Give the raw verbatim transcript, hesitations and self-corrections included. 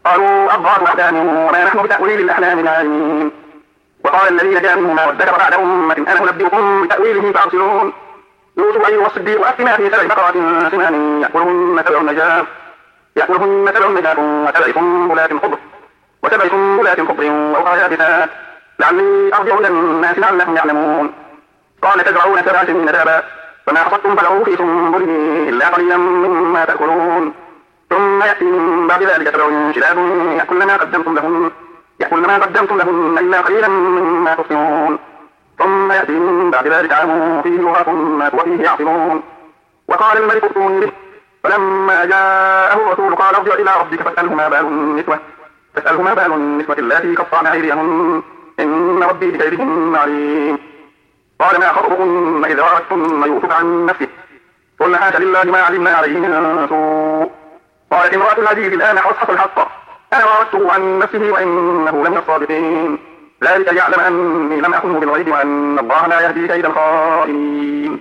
قالوا أضغاث أحلام وما نحن بتأويل الأحلام العالمين. وقال الذين جاءوا منهما وادكر بعد أمة أنا أنبئكم بتأويله فأرسلون. يوسف أيها الصديق أفتنا في سبع بقرات سمان يأكلهن سبع نجاف يأكلهن سبع نجاف وسبع سنبلات خضر وسبع سنبلات خضر وأخرى يابسات لعلي أرجع إلى الناس لعلهم يعلمون. قال تزرعون سبع سنين دابا فما حصدتم فذروا في سنبله إلا قليلا مما تأكلون ثم يأتي من بعد ذلك سبع شداد يأكلن ما قدمتم لهن يأكلن ما قدمتم لهن إلا قليلا مما تحصنون ثم يأتي من بعد ذلك عام فيه يغاث الناس وفيه يعصرون. وقال الملك ائتوني به فلما جاءه الرسول قال ارجع إلى ربك فاسأله ما بال النسوة فاسأله ما بال النسوة اللاتي قطعن أيديهن إن ربي بكيدهن عليم. قال ما خطبكن إذ راوتن يوسف عن نفسه قلنا حاشا لله ما علمنا عليه من سوء. قالت امرأة العزيز الآن حصحص الحق أنا راودته عن نفسه وإنه لمن الصادقين ذلك يعلم أني لم أخنه بالغيب وأن الله لا يهدي كيد الخائنين.